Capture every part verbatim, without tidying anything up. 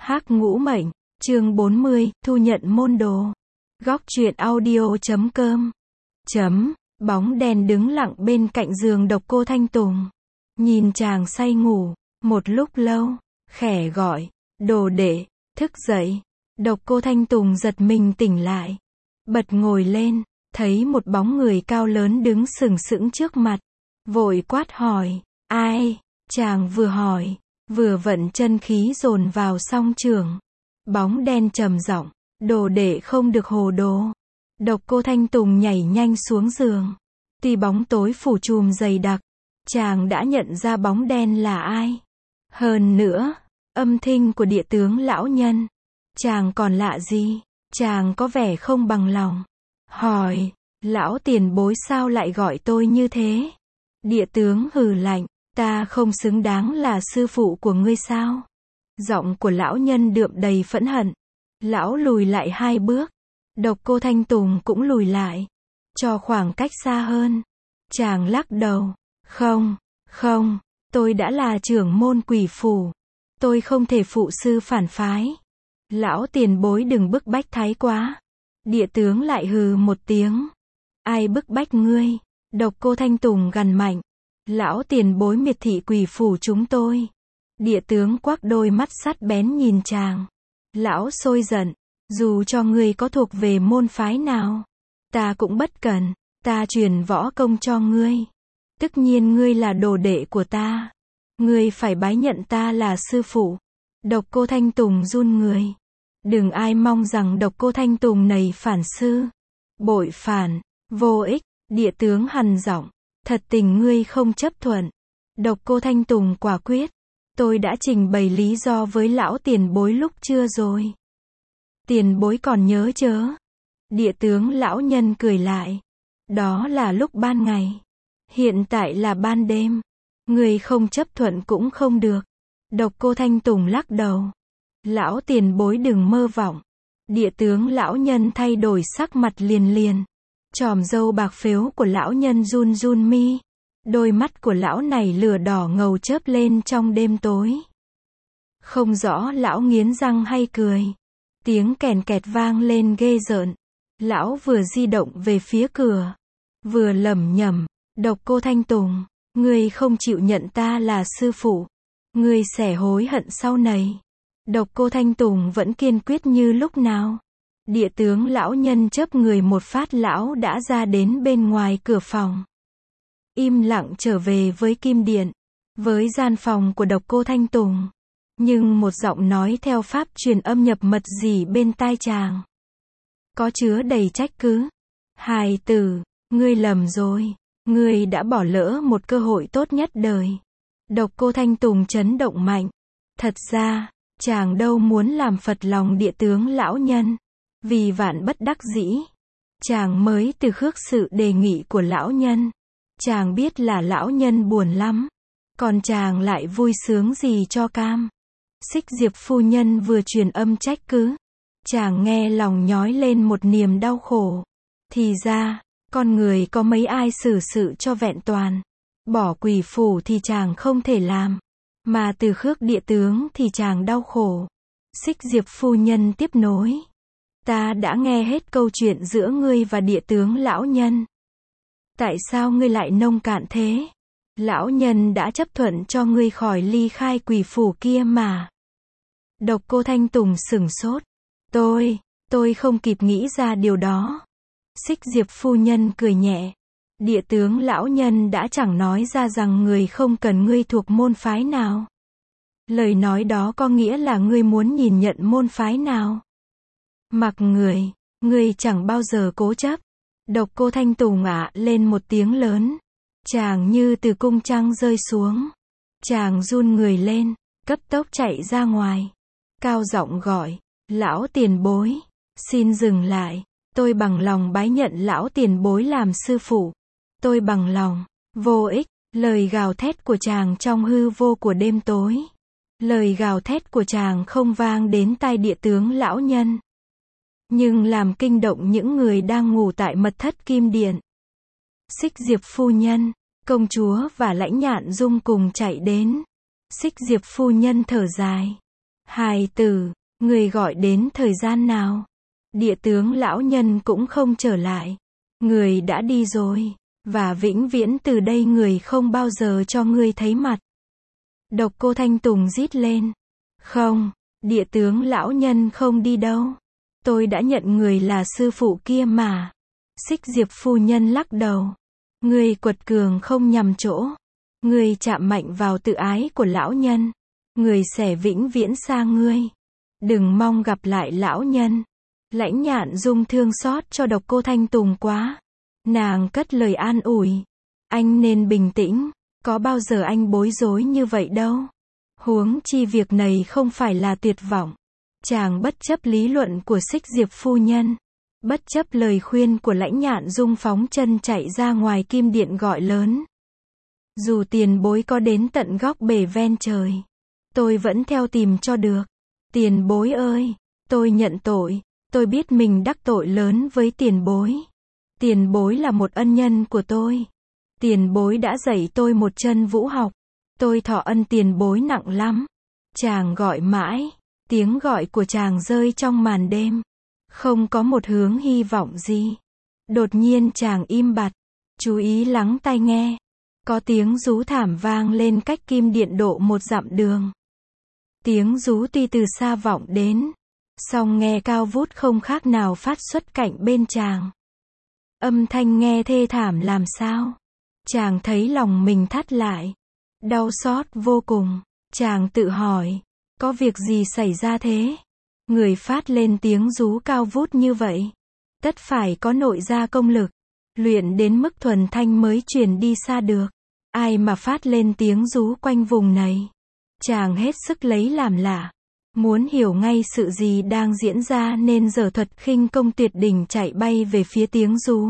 Hắc Ngũ Mệnh, chương bốn mươi, thu nhận môn đồ. Góc truyện audio chấm com. Chấm, bóng đen đứng lặng bên cạnh giường Độc Cô Thanh Tùng. Nhìn chàng say ngủ, một lúc lâu, khẽ gọi, đồ đệ, thức dậy. Độc Cô Thanh Tùng giật mình tỉnh lại. Bật ngồi lên, thấy một bóng người cao lớn đứng sừng sững trước mặt. Vội quát hỏi, ai? Chàng vừa hỏi, vừa vận chân khí dồn vào song trường. Bóng đen trầm giọng, đồ đệ không được hồ đồ. Độc Cô Thanh Tùng nhảy nhanh xuống giường. Tuy bóng tối phủ trùm dày đặc, chàng đã nhận ra bóng đen là ai. Hơn nữa, âm thanh của địa tướng lão nhân. Chàng còn lạ gì? Chàng có vẻ không bằng lòng. Hỏi, lão tiền bối sao lại gọi tôi như thế? Địa tướng hừ lạnh, ta không xứng đáng là sư phụ của ngươi sao? Giọng của lão nhân đượm đầy phẫn hận. Lão lùi lại hai bước. Độc Cô Thanh Tùng cũng lùi lại, cho khoảng cách xa hơn. Chàng lắc đầu, không, không, tôi đã là trưởng môn Quỷ Phủ. Tôi không thể phụ sư phản phái. Lão tiền bối đừng bức bách thái quá. Địa tướng lại hừ một tiếng. Ai bức bách ngươi? Độc Cô Thanh Tùng gằn mạnh. Lão tiền bối miệt thị Quỷ Phủ chúng tôi. Địa tướng quắc đôi mắt sắt bén nhìn chàng. Lão sôi giận. Dù cho ngươi có thuộc về môn phái nào, ta cũng bất cần. Ta truyền võ công cho ngươi. Tất nhiên ngươi là đồ đệ của ta. Ngươi phải bái nhận ta là sư phụ. Độc Cô Thanh Tùng run người. Đừng ai mong rằng Độc Cô Thanh Tùng này phản sư. Bội phản, vô ích. Địa tướng hằn giọng. Thật tình ngươi không chấp thuận. Độc Cô Thanh Tùng quả quyết. Tôi đã trình bày lý do với lão tiền bối lúc trưa rồi. Tiền bối còn nhớ chớ? Địa tướng lão nhân cười lại. Đó là lúc ban ngày. Hiện tại là ban đêm. Người không chấp thuận cũng không được. Độc Cô Thanh Tùng lắc đầu. Lão tiền bối đừng mơ vọng. Địa tướng lão nhân thay đổi sắc mặt liền liền. Chòm râu bạc phếu của lão nhân run run mi. Đôi mắt của lão này lửa đỏ ngầu chớp lên trong đêm tối. Không rõ lão nghiến răng hay cười. Tiếng kèn kẹt vang lên ghê rợn. Lão vừa di động về phía cửa, vừa lẩm nhẩm, Độc Cô Thanh Tùng, ngươi không chịu nhận ta là sư phụ, ngươi sẽ hối hận sau này. Độc Cô Thanh Tùng vẫn kiên quyết như lúc nào. Địa tướng lão nhân chớp người một phát, lão đã ra đến bên ngoài cửa phòng. Im lặng trở về với kim điện, với gian phòng của Độc Cô Thanh Tùng. Nhưng một giọng nói theo pháp truyền âm nhập mật gì bên tai chàng. Có chứa đầy trách cứ. Hài tử, ngươi lầm rồi. Ngươi đã bỏ lỡ một cơ hội tốt nhất đời. Độc Cô Thanh Tùng chấn động mạnh. Thật ra, chàng đâu muốn làm phật lòng địa tướng lão nhân. Vì vạn bất đắc dĩ, chàng mới từ khước sự đề nghị của lão nhân. Chàng biết là lão nhân buồn lắm. Còn chàng lại vui sướng gì cho cam. Xích Diệp phu nhân vừa truyền âm trách cứ. Chàng nghe lòng nhói lên một niềm đau khổ. Thì ra, con người có mấy ai xử sự cho vẹn toàn. Bỏ Quỷ Phủ thì chàng không thể làm. Mà từ khước địa tướng thì chàng đau khổ. Xích Diệp phu nhân tiếp nối. Ta đã nghe hết câu chuyện giữa ngươi và địa tướng lão nhân. Tại sao ngươi lại nông cạn thế? Lão nhân đã chấp thuận cho ngươi khỏi ly khai Quỷ Phủ kia mà. Độc Cô Thanh Tùng sửng sốt. Tôi, tôi không kịp nghĩ ra điều đó. Xích Diệp phu nhân cười nhẹ. Địa tướng lão nhân đã chẳng nói ra rằng người không cần ngươi thuộc môn phái nào. Lời nói đó có nghĩa là ngươi muốn nhìn nhận môn phái nào. Mặc người, ngươi chẳng bao giờ cố chấp. Độc Cô Thanh Tùng ạ lên một tiếng lớn. Chàng như từ cung trăng rơi xuống. Chàng run người lên, cấp tốc chạy ra ngoài. Cao giọng gọi, lão tiền bối, xin dừng lại. Tôi bằng lòng bái nhận lão tiền bối làm sư phụ. Tôi bằng lòng. Vô ích. Lời gào thét của chàng trong hư vô của đêm tối. Lời gào thét của chàng không vang đến tai địa tướng lão nhân, nhưng làm kinh động những người đang ngủ tại mật thất kim điện. Xích Diệp phu nhân, công chúa và Lãnh Nhạn Dung cùng chạy đến. Xích Diệp phu nhân thở dài. Hài tử, Người gọi đến thời gian nào? Địa tướng lão nhân cũng không trở lại. Người đã đi rồi. Và vĩnh viễn từ đây người không bao giờ cho ngươi thấy mặt. Độc Cô Thanh Tùng rít lên. Không, địa tướng lão nhân không đi đâu. Tôi đã nhận người là sư phụ kia mà. Xích Diệp phu nhân lắc đầu. Ngươi quật cường không nhầm chỗ. Ngươi chạm mạnh vào tự ái của lão nhân. Người sẽ vĩnh viễn xa ngươi. Đừng mong gặp lại lão nhân. Lãnh Nhạn Dung thương xót cho Độc Cô Thanh Tùng quá. Nàng cất lời an ủi. Anh nên bình tĩnh. Có bao giờ anh bối rối như vậy đâu. Huống chi việc này không phải là tuyệt vọng. Chàng bất chấp lý luận của Xích Diệp phu nhân. Bất chấp lời khuyên của Lãnh Nhạn Dung phóng chân chạy ra ngoài kim điện gọi lớn. Dù tiền bối có đến tận góc bể ven trời. Tôi vẫn theo tìm cho được. Tiền bối ơi, tôi nhận tội. Tôi biết mình đắc tội lớn với tiền bối. Tiền bối là một ân nhân của tôi. Tiền bối đã dạy tôi một chân vũ học. Tôi thọ ân tiền bối nặng lắm. Chàng gọi mãi. Tiếng gọi của chàng rơi trong màn đêm. Không có một hướng hy vọng gì. Đột nhiên chàng im bặt. Chú ý lắng tai nghe. Có tiếng rú thảm vang lên cách kim điện độ một dặm đường. Tiếng rú tuy từ xa vọng đến. Song nghe cao vút không khác nào phát xuất cạnh bên chàng. Âm thanh nghe thê thảm làm sao. Chàng thấy lòng mình thắt lại. Đau xót vô cùng. Chàng tự hỏi. Có việc gì xảy ra thế? Người phát lên tiếng rú cao vút như vậy. Tất phải có nội gia công lực. Luyện đến mức thuần thanh mới truyền đi xa được. Ai mà phát lên tiếng rú quanh vùng này? Chàng hết sức lấy làm lạ. Muốn hiểu ngay sự gì đang diễn ra nên giở thuật khinh công tuyệt đỉnh chạy bay về phía tiếng rú.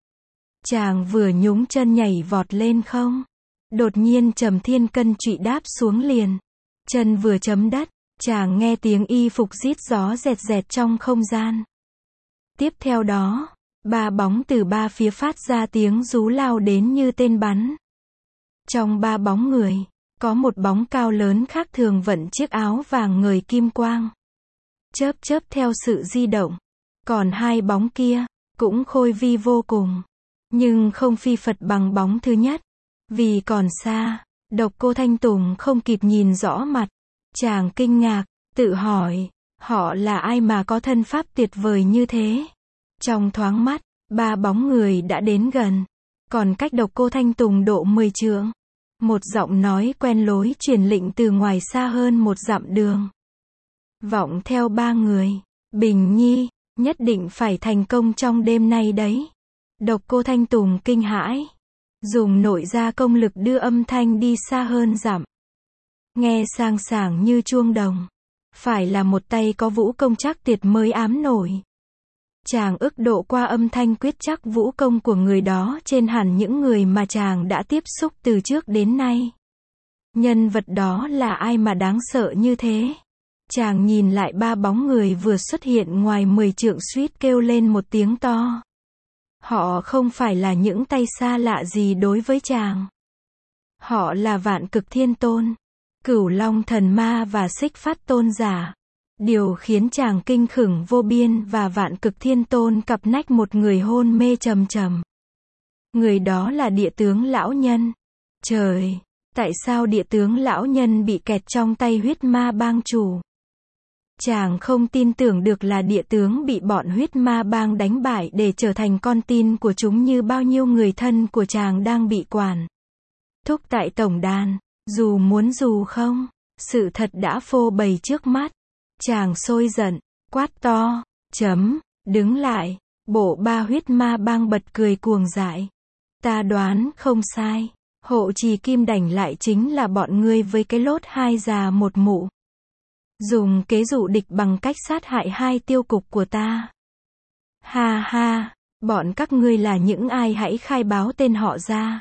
Chàng vừa nhúng chân nhảy vọt lên không. Đột nhiên Trầm Thiên Cân trụy đáp xuống liền. Chân vừa chấm đất, chàng nghe tiếng y phục rít gió rẹt rẹt trong không gian. Tiếp theo đó, ba bóng từ ba phía phát ra tiếng rú lao đến như tên bắn. Trong ba bóng người, có một bóng cao lớn khác thường vận chiếc áo vàng ngời kim quang. Chớp chớp theo sự di động. Còn hai bóng kia, cũng khôi vi vô cùng. Nhưng không phi phật bằng bóng thứ nhất. Vì còn xa, Độc Cô Thanh Tùng không kịp nhìn rõ mặt. Chàng kinh ngạc, tự hỏi, họ là ai mà có thân pháp tuyệt vời như thế? Trong thoáng mắt, ba bóng người đã đến gần. Còn cách Độc Cô Thanh Tùng độ mười trượng. Một giọng nói quen lối truyền lệnh từ ngoài xa hơn một dặm đường. Vọng theo ba người. Bình Nhi, nhất định phải thành công trong đêm nay đấy. Độc Cô Thanh Tùng kinh hãi. Dùng nội gia công lực đưa âm thanh đi xa hơn dặm. Nghe sang sảng như chuông đồng. Phải là một tay có vũ công chắc tuyệt mới ám nổi. Chàng ức độ qua âm thanh quyết chắc vũ công của người đó trên hẳn những người mà chàng đã tiếp xúc từ trước đến nay. Nhân vật đó là ai mà đáng sợ như thế? Chàng nhìn lại ba bóng người vừa xuất hiện ngoài mười trượng suýt kêu lên một tiếng to. Họ không phải là những tay xa lạ gì đối với chàng. Họ là Vạn Cực Thiên Tôn, Cửu Long Thần Ma và Xích Phát Tôn Giả. Điều khiến chàng kinh khủng vô biên và Vạn Cực Thiên Tôn cặp nách một người hôn mê trầm trầm. Người đó là địa tướng lão nhân. Trời, tại sao địa tướng lão nhân bị kẹt trong tay huyết ma bang chủ? Chàng không tin tưởng được là địa tướng bị bọn huyết ma bang đánh bại để trở thành con tin của chúng như bao nhiêu người thân của chàng đang bị quản thúc tại tổng đàn. Dù muốn dù không, sự thật đã phô bày trước mắt. Chàng sôi giận, quát to, chấm, đứng lại. Bộ ba huyết ma bang bật cười cuồng dại. Ta đoán không sai. Hộ trì kim đảnh lại chính là bọn ngươi với cái lốt hai già một mụ. Dùng kế dụ địch bằng cách sát hại hai tiêu cục của ta. Ha ha, bọn các ngươi là những ai hãy khai báo tên họ ra.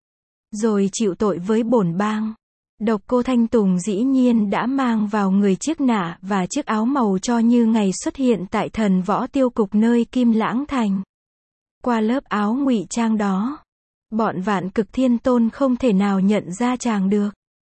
Rồi chịu tội với bổn bang. Độc Cô Thanh Tùng dĩ nhiên đã mang vào người chiếc nạ và chiếc áo màu cho như ngày xuất hiện tại thần võ tiêu cục nơi Kim Lãng Thành. Qua lớp áo ngụy trang đó, bọn Vạn Cực Thiên Tôn không thể nào nhận ra chàng được.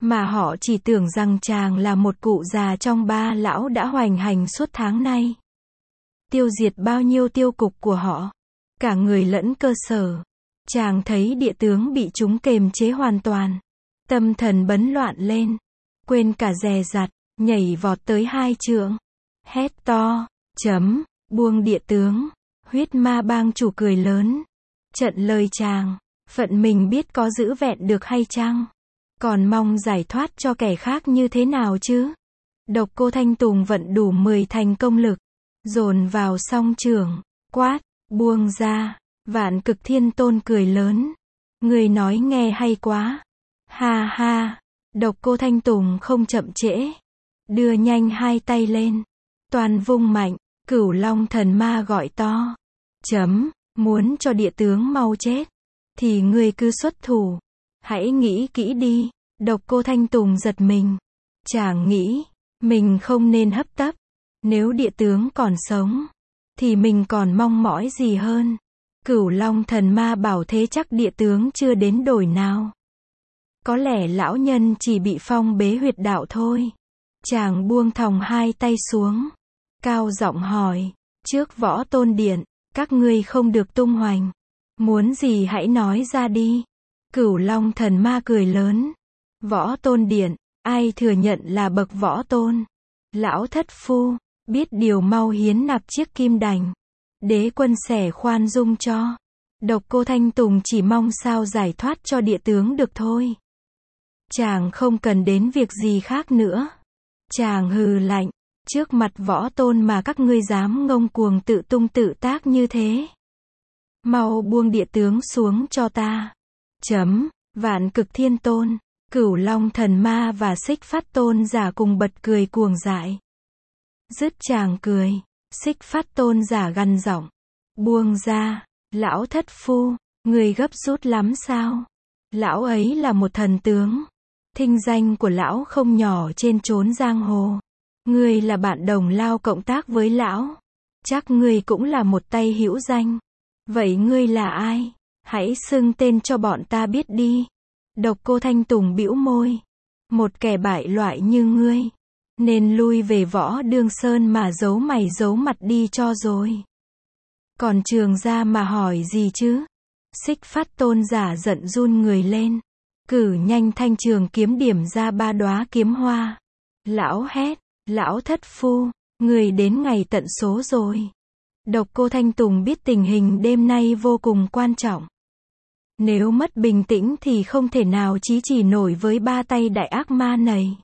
Mà họ chỉ tưởng rằng chàng là một cụ già trong ba lão đã hoành hành suốt tháng nay. Tiêu diệt bao nhiêu tiêu cục của họ. Cả người lẫn cơ sở. Chàng thấy địa tướng bị chúng kềm chế hoàn toàn. Tâm thần bấn loạn lên. Quên cả dè dặt, nhảy vọt tới hai trượng. Hét to, chấm, buông địa tướng. Huyết ma bang chủ cười lớn. Trận lời chàng, phận mình biết có giữ vẹn được hay chăng? Còn mong giải thoát cho kẻ khác như thế nào chứ? Độc Cô Thanh Tùng vận đủ mười thành công lực. Dồn vào song trường, quát, buông ra. Vạn Cực Thiên Tôn cười lớn. Người nói nghe hay quá. Ha ha, Độc Cô Thanh Tùng không chậm trễ. Đưa nhanh hai tay lên. Toàn vung mạnh, Cửu Long thần ma gọi to. Chấm, muốn cho địa tướng mau chết. Thì ngươi cứ xuất thủ. Hãy nghĩ kỹ đi. Độc Cô Thanh Tùng giật mình. Chàng nghĩ, mình không nên hấp tấp. Nếu địa tướng còn sống, thì mình còn mong mỏi gì hơn. Cửu Long thần ma bảo thế chắc địa tướng chưa đến đổi nào. Có lẽ lão nhân chỉ bị phong bế huyệt đạo thôi. Chàng buông thòng hai tay xuống. Cao giọng hỏi, trước Võ Tôn Điện, các ngươi không được tung hoành. Muốn gì hãy nói ra đi. Cửu Long thần ma cười lớn. Võ Tôn Điện, ai thừa nhận là bậc võ tôn? Lão thất phu, biết điều mau hiến nạp chiếc kim đành. Đế quân sẽ khoan dung cho. Độc Cô Thanh Tùng chỉ mong sao giải thoát cho địa tướng được thôi. Chàng không cần đến việc gì khác nữa. Chàng hừ lạnh, trước mặt võ tôn mà các ngươi dám ngông cuồng tự tung tự tác như thế. Mau buông địa tướng xuống cho ta. Chấm, Vạn Cực Thiên Tôn, Cửu Long thần ma và Xích Phát Tôn giả cùng bật cười cuồng dại. Dứt chàng cười, Xích Phát Tôn giả gằn giọng. Buông ra, lão thất phu, người gấp rút lắm sao? Lão ấy là một thần tướng. Thinh danh của lão không nhỏ trên chốn giang hồ. Ngươi là bạn đồng lao cộng tác với lão. Chắc ngươi cũng là một tay hữu danh. Vậy ngươi là ai? Hãy xưng tên cho bọn ta biết đi. Độc Cô Thanh Tùng bĩu môi. Một kẻ bại loại như ngươi, nên lui về Võ Đương Sơn mà giấu mày giấu mặt đi cho rồi. Còn trường ra mà hỏi gì chứ? Xích Phát Tôn giả giận run người lên. Cử nhanh thanh trường kiếm điểm ra ba đóa kiếm hoa. Lão hét, lão thất phu, người đến ngày tận số rồi. Độc Cô Thanh Tùng biết tình hình đêm nay vô cùng quan trọng. Nếu mất bình tĩnh thì không thể nào chí chỉ nổi với ba tay đại ác ma này.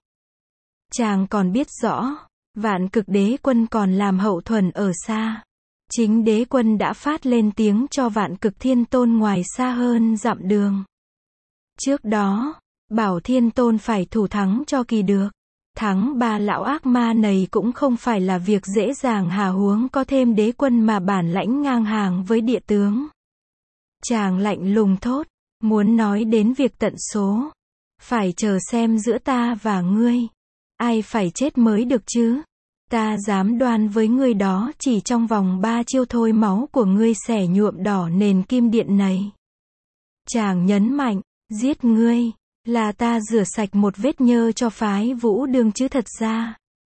Chàng còn biết rõ, Vạn Cực Đế Quân còn làm hậu thuẫn ở xa. Chính đế quân đã phát lên tiếng cho Vạn Cực Thiên Tôn ngoài xa hơn dặm đường. Trước đó, bảo Thiên Tôn phải thủ thắng cho kỳ được. Thắng ba lão ác ma này cũng không phải là việc dễ dàng, hà huống có thêm đế quân mà bản lãnh ngang hàng với địa tướng. Chàng lạnh lùng thốt, muốn nói đến việc tận số, phải chờ xem giữa ta và ngươi, ai phải chết mới được chứ. Ta dám đoan với ngươi đó, chỉ trong vòng ba chiêu thôi máu của ngươi sẽ nhuộm đỏ nền kim điện này. Chàng nhấn mạnh, giết ngươi, là ta rửa sạch một vết nhơ cho phái Vũ Đương chứ thật ra.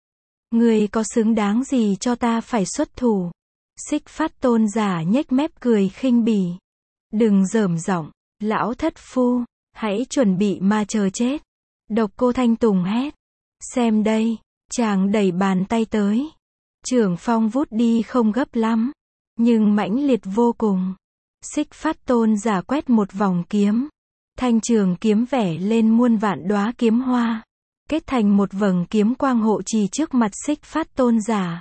Ngươi có xứng đáng gì cho ta phải xuất thủ? Xích Phát Tôn giả nhếch mép cười khinh bỉ. Đừng rởm giọng, lão thất phu, hãy chuẩn bị mà chờ chết. Độc Cô Thanh Tùng hét. Xem đây, chàng đẩy bàn tay tới. Trưởng phong vút đi không gấp lắm, nhưng mãnh liệt vô cùng. Xích Phát Tôn giả quét một vòng kiếm. Thanh trường kiếm vẽ lên muôn vạn đóa kiếm hoa, kết thành một vầng kiếm quang hộ trì trước mặt Xích Phát Tôn giả.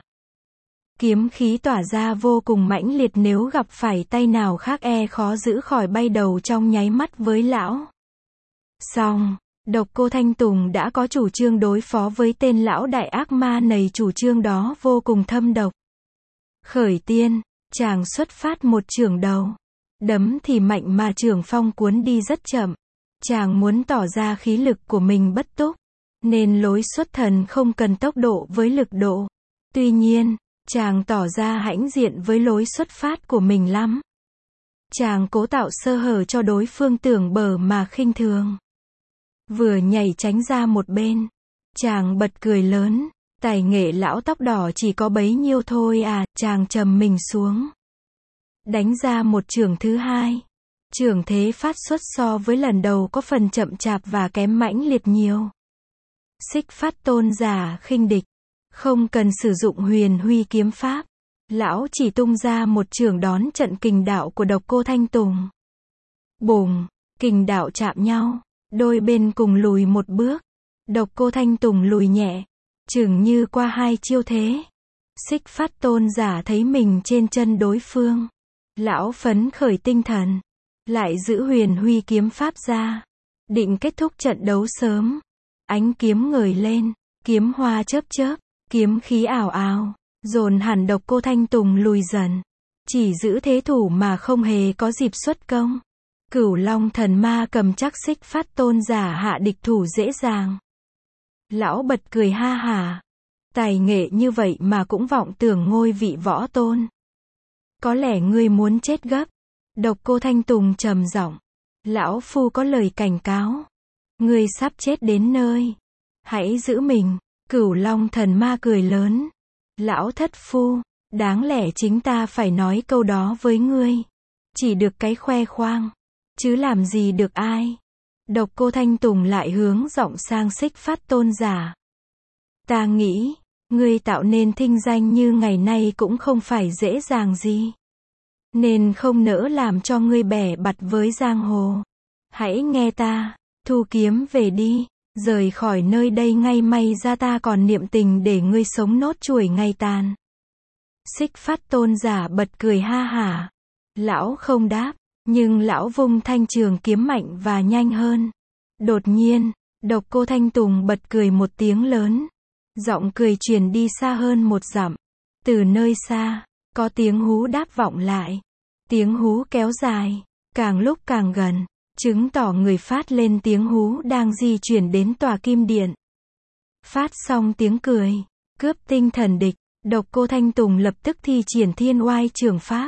Kiếm khí tỏa ra vô cùng mãnh liệt, nếu gặp phải tay nào khác e khó giữ khỏi bay đầu trong nháy mắt với lão. Xong, Độc Cô Thanh Tùng đã có chủ trương đối phó với tên lão đại ác ma này, chủ trương đó vô cùng thâm độc. Khởi tiên, chàng xuất phát một chưởng đầu. Đấm thì mạnh mà chưởng phong cuốn đi rất chậm. Chàng muốn tỏ ra khí lực của mình bất túc, nên lối xuất thần không cần tốc độ với lực độ. Tuy nhiên, chàng tỏ ra hãnh diện với lối xuất phát của mình lắm. Chàng cố tạo sơ hở cho đối phương tưởng bở mà khinh thường. vừa nhảy tránh ra một bên. Chàng bật cười lớn, tài nghệ lão tóc đỏ chỉ có bấy nhiêu thôi à, chàng trầm mình xuống. Đánh ra một chưởng thứ hai. Chưởng thế phát xuất so với lần đầu có phần chậm chạp và kém mãnh liệt nhiều. Xích Phát Tôn giả khinh địch, không cần sử dụng huyền huy kiếm pháp. Lão chỉ tung ra một chưởng đón trận kình đạo của Độc Cô Thanh Tùng. Bùng, kình đạo chạm nhau, đôi bên cùng lùi một bước. Độc Cô Thanh Tùng lùi nhẹ, chừng như qua hai chiêu thế. Xích Phát Tôn giả thấy mình trên chân đối phương. Lão phấn khởi tinh thần, lại giữ huyền huy kiếm pháp ra, định kết thúc trận đấu sớm. Ánh kiếm ngời lên, kiếm hoa chớp chớp, kiếm khí ảo ảo, dồn hẳn Độc Cô Thanh Tùng lùi dần. Chỉ giữ thế thủ mà không hề có dịp xuất công. Cửu Long Thần Ma cầm chắc Xích Phát Tôn giả hạ địch thủ dễ dàng. Lão bật cười ha hả. Tài nghệ như vậy mà cũng vọng tưởng ngôi vị võ tôn. Có lẽ ngươi muốn chết gấp. Độc Cô Thanh Tùng trầm giọng. Lão phu có lời cảnh cáo. Ngươi sắp chết đến nơi. Hãy giữ mình. Cửu Long Thần Ma cười lớn. Lão thất phu, đáng lẽ chính ta phải nói câu đó với ngươi. Chỉ được cái khoe khoang, chứ làm gì được ai. Độc Cô Thanh Tùng lại hướng giọng sang Xích Phát Tôn giả. Ta nghĩ, ngươi tạo nên thinh danh như ngày nay cũng không phải dễ dàng gì. Nên không nỡ làm cho ngươi bẻ bặt với giang hồ. Hãy nghe ta, thu kiếm về đi, rời khỏi nơi đây ngay, may ra ta còn niệm tình để ngươi sống nốt chuỗi ngày tàn. Xích Phát Tôn giả bật cười ha hả. Lão không đáp, nhưng lão vung thanh trường kiếm mạnh và nhanh hơn. Đột nhiên, Độc Cô Thanh Tùng bật cười một tiếng lớn. Giọng cười truyền đi xa hơn một dặm. Từ nơi xa, có tiếng hú đáp vọng lại. Tiếng hú kéo dài, càng lúc càng gần, chứng tỏ người phát lên tiếng hú đang di chuyển đến tòa kim điện. Phát xong tiếng cười, cướp tinh thần địch, Độc Cô Thanh Tùng lập tức thi triển Thiên Oai Trường Pháp.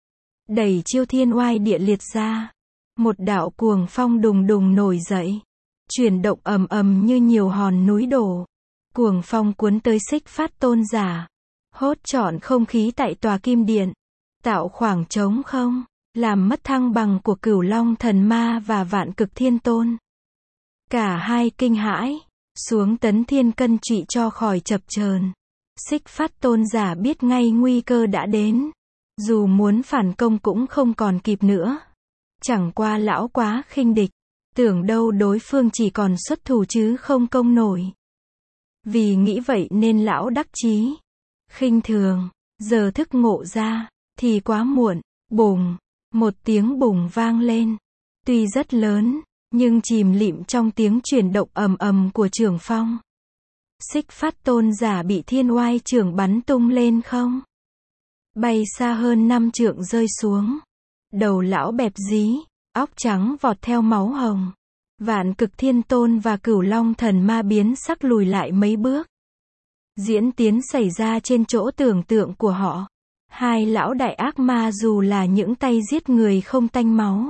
Đẩy chiêu Thiên Oai Địa Liệt ra. Một đạo cuồng phong đùng đùng nổi dậy. Chuyển động ầm ầm như nhiều hòn núi đổ. Cuồng phong cuốn tới Xích Phát Tôn giả. Hốt trọn không khí tại tòa kim điện. Tạo khoảng trống không. Làm mất thăng bằng của Cửu Long Thần Ma và Vạn Cực Thiên Tôn. Cả hai kinh hãi. Xuống tấn thiên cân trị cho khỏi chập chờn. Xích Phát Tôn giả biết ngay nguy cơ đã đến. Dù muốn phản công cũng không còn kịp nữa. Chẳng qua lão quá khinh địch. Tưởng đâu đối phương chỉ còn xuất thủ chứ không công nổi. Vì nghĩ vậy nên lão đắc chí. Khinh thường. Giờ thức ngộ ra. Thì quá muộn. Bùng. Một tiếng bùng vang lên. Tuy rất lớn. Nhưng chìm lịm trong tiếng chuyển động ầm ầm của trường phong. Xích Phát Tôn giả bị Thiên Oai Trường bắn tung lên không. Bay xa hơn năm trượng rơi xuống. Đầu lão bẹp dí, óc trắng vọt theo máu hồng. Vạn Cực Thiên Tôn và Cửu Long Thần Ma biến sắc lùi lại mấy bước. Diễn tiến xảy ra trên chỗ tưởng tượng của họ. Hai lão đại ác ma dù là những tay giết người không tanh máu.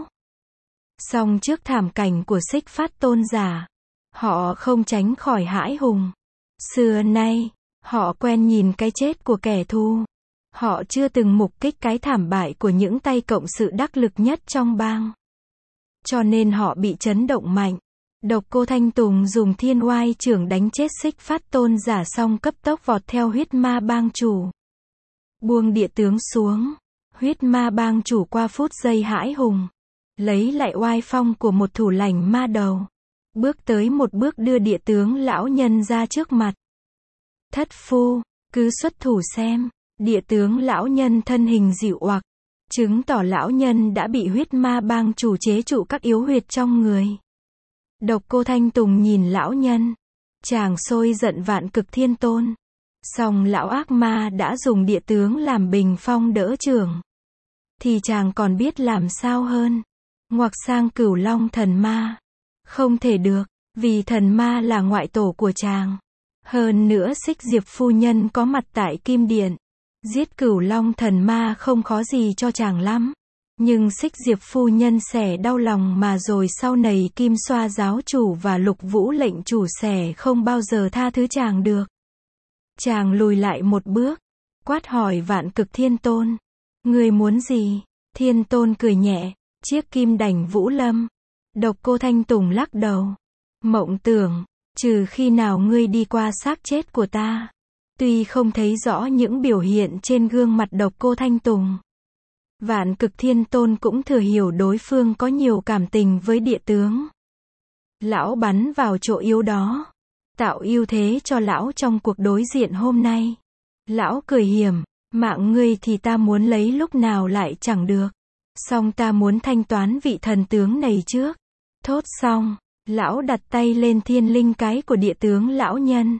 Song trước thảm cảnh của Xích Phát Tôn giả, họ không tránh khỏi hãi hùng. Xưa nay, họ quen nhìn cái chết của kẻ thù. Họ chưa từng mục kích cái thảm bại của những tay cộng sự đắc lực nhất trong bang. Cho nên họ bị chấn động mạnh. Độc Cô Thanh Tùng dùng Thiên Oai Trường đánh chết Xích Phát Tôn giả xong cấp tốc vọt theo Huyết Ma bang chủ. Buông địa tướng xuống. Huyết Ma bang chủ qua phút giây hãi hùng. Lấy lại oai phong của một thủ lãnh ma đầu. Bước tới một bước đưa địa tướng lão nhân ra trước mặt. Thất phu, cứ xuất thủ xem. Địa tướng lão nhân thân hình dịu oặc. Chứng tỏ lão nhân đã bị Huyết Ma bang chủ chế trụ các yếu huyệt trong người. Độc Cô Thanh Tùng nhìn lão nhân. Chàng sôi giận Vạn Cực Thiên Tôn. Song lão ác ma đã dùng địa tướng làm bình phong đỡ chưởng. Thì chàng còn biết làm sao hơn. Ngoặc sang Cửu Long Thần Ma. Không thể được, vì thần ma là ngoại tổ của chàng. Hơn nữa Xích Diệp phu nhân có mặt tại Kim Điện. Giết Cửu Long Thần Ma không khó gì cho chàng lắm. Nhưng Xích Diệp phu nhân xẻ đau lòng mà rồi sau này Kim Xoa giáo chủ và Lục Vũ lệnh chủ xẻ không bao giờ tha thứ chàng được. Chàng lùi lại một bước, quát hỏi Vạn Cực Thiên Tôn. Ngươi muốn gì? Thiên Tôn cười nhẹ, chiếc kim đảnh Vũ Lâm. Độc Cô Thanh Tùng lắc đầu. Mộng Tưởng, trừ khi nào ngươi đi qua xác chết của ta. Tuy không thấy rõ những biểu hiện trên gương mặt Độc Cô Thanh Tùng, Vạn Cực Thiên Tôn cũng thừa hiểu đối phương có nhiều cảm tình với địa tướng. Lão bắn vào chỗ yếu đó, tạo ưu thế cho lão trong cuộc đối diện hôm nay. Lão cười hiểm, mạng ngươi thì ta muốn lấy lúc nào lại chẳng được. Song ta muốn thanh toán vị thần tướng này trước. Thốt xong, lão đặt tay lên thiên linh cái của địa tướng lão nhân.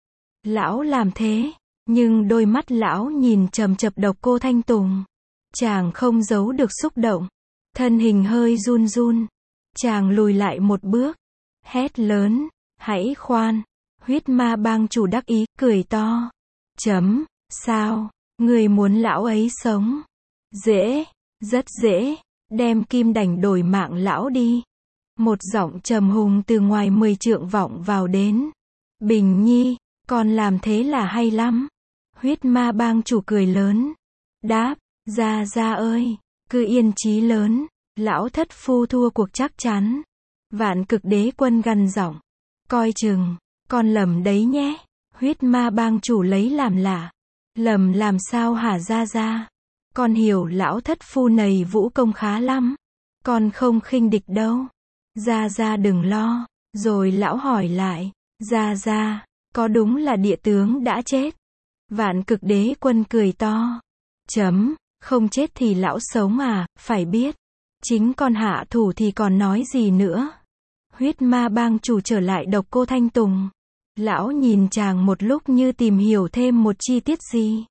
Lão làm thế, nhưng đôi mắt lão nhìn chầm chập Độc Cô Thanh Tùng. Chàng không giấu được xúc động, thân hình hơi run run. Chàng lùi lại một bước, hét lớn, hãy khoan. Huyết Ma Bang chủ đắc ý, cười to. Chấm, sao, người muốn lão ấy sống? Dễ, rất dễ, đem kim đảnh đổi mạng lão đi. Một giọng trầm hùng từ ngoài mười trượng vọng vào đến. Bình Nhi, con làm thế là hay lắm. Huyết Ma Bang chủ cười lớn, đáp, Gia Gia ơi, cứ yên chí lớn, lão thất phu thua cuộc chắc chắn. Vạn Cực Đế Quân gằn giọng, coi chừng, con lầm đấy nhé. Huyết Ma Bang chủ lấy làm lạ, lầm làm sao hả Gia Gia? Con hiểu lão thất phu này vũ công khá lắm, con không khinh địch đâu. Gia Gia đừng lo. Rồi lão hỏi lại, Gia Gia, có đúng là địa tướng đã chết? Vạn Cực Đế Quân cười to, chấm, không chết thì lão sống à, phải biết. Chính con hạ thủ thì còn nói gì nữa. Huyết Ma Bang chủ trở lại Độc Cô Thanh Tùng. Lão nhìn chàng một lúc như tìm hiểu thêm một chi tiết gì.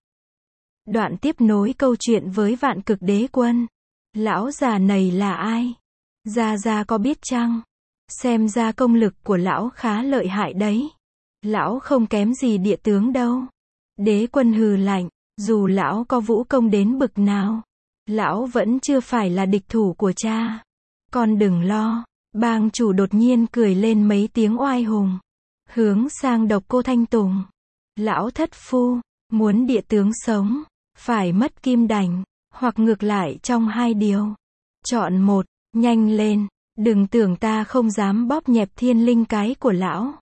Đoạn tiếp nối câu chuyện với Vạn Cực Đế Quân. Lão già này là ai? Gia Gia có biết chăng? Xem ra công lực của lão khá lợi hại đấy. Lão không kém gì địa tướng đâu. Đế Quân hừ lạnh, dù lão có vũ công đến bực nào, lão vẫn chưa phải là địch thủ của cha. Con đừng lo. Bang chủ đột nhiên cười lên mấy tiếng oai hùng, hướng sang Độc Cô Thanh Tùng. Lão thất phu, muốn địa tướng sống, phải mất kim đảnh, hoặc ngược lại trong hai điều. Chọn một, nhanh lên, đừng tưởng ta không dám bóp nhẹp thiên linh cái của lão.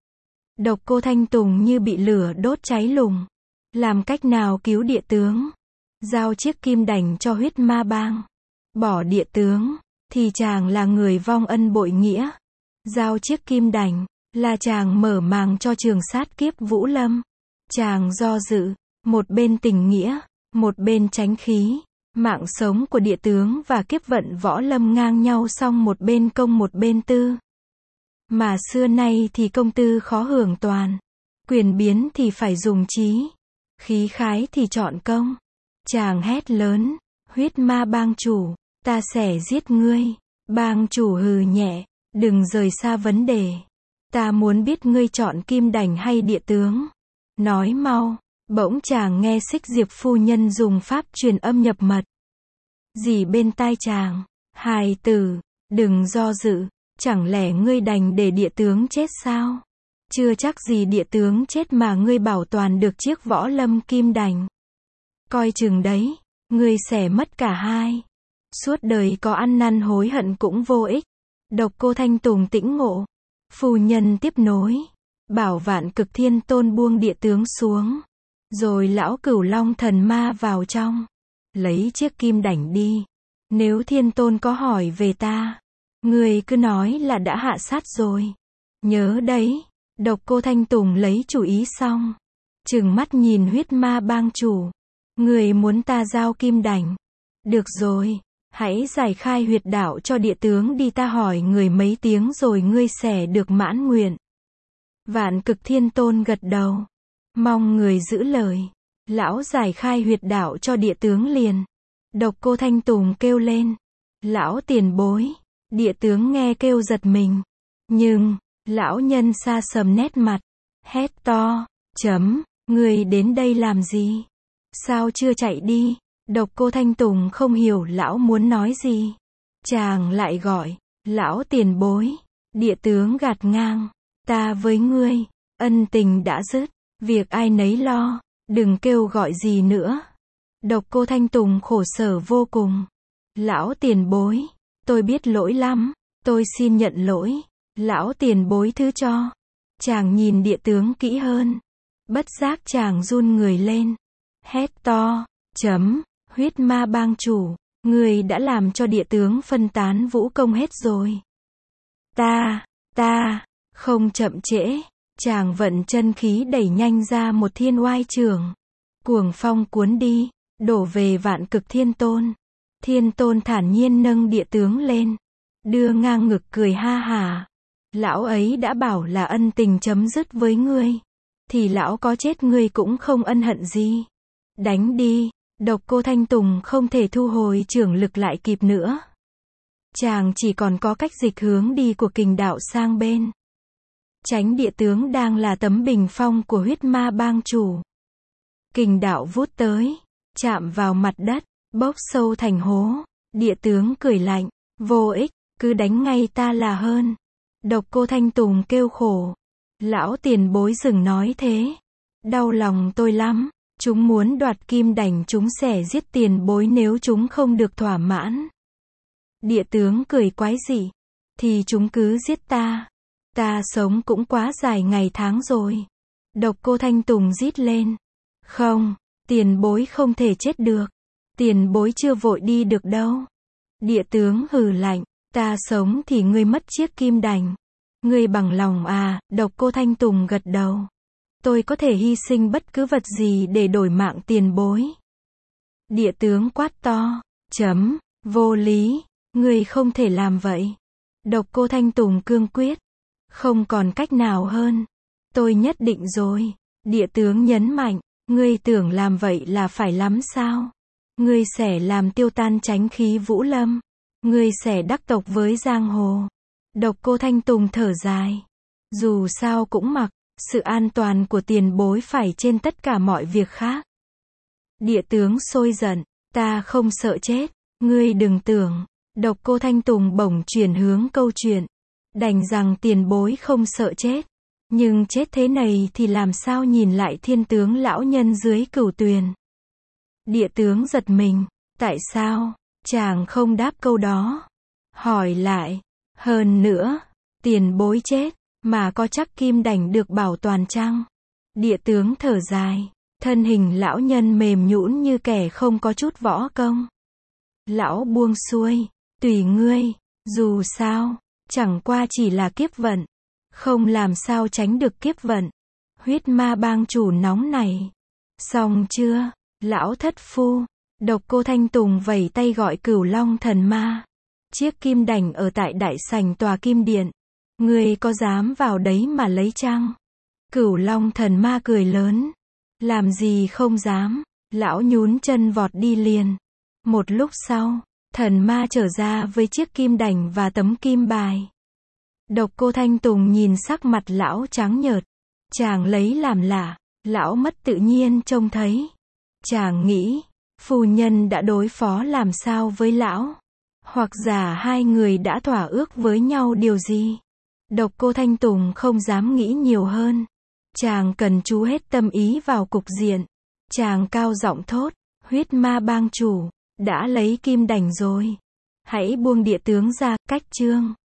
Độc Cô Thanh Tùng như bị lửa đốt cháy lùng. Làm cách nào cứu địa tướng? Giao chiếc kim đảnh cho Huyết Ma Bang. Bỏ địa tướng, thì chàng là người vong ân bội nghĩa. Giao chiếc kim đảnh, là chàng mở màng cho trường sát kiếp Vũ Lâm. Chàng do dự, một bên tình nghĩa, một bên tránh khí. Mạng sống của địa tướng và kiếp vận Võ Lâm ngang nhau, song một bên công một bên tư. Mà xưa nay thì công tư khó hưởng toàn. Quyền biến thì phải dùng trí. Khí khái thì chọn công. Chàng hét lớn, Huyết Ma Bang chủ, ta sẽ giết ngươi. Bang chủ hừ nhẹ, đừng rời xa vấn đề. Ta muốn biết ngươi chọn kim đảnh hay địa tướng. Nói mau. Bỗng chàng nghe Xích Diệp phu nhân dùng pháp truyền âm nhập mật. Gì bên tai chàng, hài tử, đừng do dự, chẳng lẽ ngươi đành để địa tướng chết sao? Chưa chắc gì địa tướng chết mà ngươi bảo toàn được chiếc Võ Lâm kim đảnh. Coi chừng đấy, ngươi sẽ mất cả hai. Suốt đời có ăn năn hối hận cũng vô ích. Độc Cô Thanh Tùng tĩnh ngộ. Phu nhân tiếp nối, bảo Vạn Cực Thiên Tôn buông địa tướng xuống. Rồi lão Cửu Long thần ma vào trong. Lấy chiếc kim đảnh đi. Nếu Thiên Tôn có hỏi về ta, ngươi cứ nói là đã hạ sát rồi. Nhớ đấy. Độc Cô Thanh Tùng lấy chủ ý xong, trừng mắt nhìn Huyết Ma Bang chủ. Người muốn ta giao kim đảnh? Được rồi, hãy giải khai huyệt đạo cho địa tướng đi, ta hỏi người mấy tiếng rồi ngươi sẽ được mãn nguyện. Vạn Cực Thiên Tôn gật đầu, mong người giữ lời. Lão giải khai huyệt đạo cho địa tướng liền. Độc Cô Thanh Tùng kêu lên, lão tiền bối. Địa tướng nghe kêu giật mình, nhưng lão nhân xa sầm nét mặt, hét to, chấm, người đến đây làm gì? Sao chưa chạy đi? Độc Cô Thanh Tùng không hiểu lão muốn nói gì. Chàng lại gọi, lão tiền bối. Địa tướng gạt ngang, ta với ngươi, ân tình đã dứt, việc ai nấy lo, đừng kêu gọi gì nữa. Độc Cô Thanh Tùng khổ sở vô cùng. Lão tiền bối, tôi biết lỗi lắm, tôi xin nhận lỗi. Lão tiền bối thứ cho. Chàng nhìn địa tướng kỹ hơn. Bất giác chàng run người lên. Hét to, chấm, huyết ma bang chủ, người đã làm cho địa tướng phân tán vũ công hết rồi. Ta, ta, không chậm trễ. Chàng vận chân khí đẩy nhanh ra một thiên oai trưởng. Cuồng phong cuốn đi, đổ về Vạn Cực Thiên Tôn. Thiên Tôn thản nhiên nâng địa tướng lên, đưa ngang ngực cười ha hả. Lão ấy đã bảo là ân tình chấm dứt với ngươi, thì lão có chết ngươi cũng không ân hận gì. Đánh đi. Độc Cô Thanh Tùng không thể thu hồi trưởng lực lại kịp nữa. Chàng chỉ còn có cách dịch hướng đi của kình đạo sang bên. Tránh địa tướng đang là tấm bình phong của huyết ma bang chủ. Kình đạo vút tới, chạm vào mặt đất, bốc sâu thành hố. Địa tướng cười lạnh, vô ích, cứ đánh ngay ta là hơn. Độc Cô Thanh Tùng kêu khổ. Lão tiền bối dừng nói thế. Đau lòng tôi lắm. Chúng muốn đoạt kim đành, chúng sẽ giết tiền bối nếu chúng không được thỏa mãn. Địa tướng cười quái dị. Thì chúng cứ giết ta. Ta sống cũng quá dài ngày tháng rồi. Độc Cô Thanh Tùng rít lên. Không, tiền bối không thể chết được. Tiền bối chưa vội đi được đâu. Địa tướng hừ lạnh. Ta sống thì ngươi mất chiếc kim đành. Ngươi bằng lòng à? Độc Cô Thanh Tùng gật đầu. Tôi có thể hy sinh bất cứ vật gì để đổi mạng tiền bối. Địa tướng quát to. Chấm, vô lý. Ngươi không thể làm vậy. Độc Cô Thanh Tùng cương quyết. Không còn cách nào hơn. Tôi nhất định rồi. Địa tướng nhấn mạnh. Ngươi tưởng làm vậy là phải lắm sao? Ngươi sẽ làm tiêu tan chánh khí Vũ Lâm. Ngươi sẽ đắc tộc với giang hồ. Độc Cô Thanh Tùng thở dài. Dù sao cũng mặc. Sự an toàn của tiền bối phải trên tất cả mọi việc khác. Địa tướng sôi giận. Ta không sợ chết. Ngươi đừng tưởng. Độc Cô Thanh Tùng bỗng chuyển hướng câu chuyện. Đành rằng tiền bối không sợ chết. Nhưng chết thế này thì làm sao nhìn lại thiên tướng lão nhân dưới cửu tuyền. Địa tướng giật mình. Tại sao? Chàng không đáp câu đó. Hỏi lại. Hơn nữa. Tiền bối chết. Mà có chắc kim đành được bảo toàn chăng? Địa tướng thở dài. Thân hình lão nhân mềm nhũn như kẻ không có chút võ công. Lão buông xuôi. Tùy ngươi. Dù sao. Chẳng qua chỉ là kiếp vận. Không làm sao tránh được kiếp vận. Huyết ma bang chủ nóng này. Xong chưa? Lão thất phu. Độc Cô Thanh Tùng vẩy tay gọi Cửu Long thần ma. Chiếc kim đành ở tại đại sảnh tòa kim điện. Ngươi có dám vào đấy mà lấy chăng? Cửu Long thần ma cười lớn. Làm gì không dám. Lão nhún chân vọt đi liền. Một lúc sau, thần ma trở ra với chiếc kim đành và tấm kim bài. Độc Cô Thanh Tùng nhìn sắc mặt lão trắng nhợt. Chàng lấy làm lạ. Lão mất tự nhiên trông thấy. Chàng nghĩ, phu nhân đã đối phó làm sao với lão? Hoặc giả hai người đã thỏa ước với nhau điều gì? Độc Cô Thanh Tùng không dám nghĩ nhiều hơn. Chàng cần chú hết tâm ý vào cục diện. Chàng cao giọng thốt. Huyết ma bang chủ. Đã lấy kim đành rồi. Hãy buông địa tướng ra. Cách chương.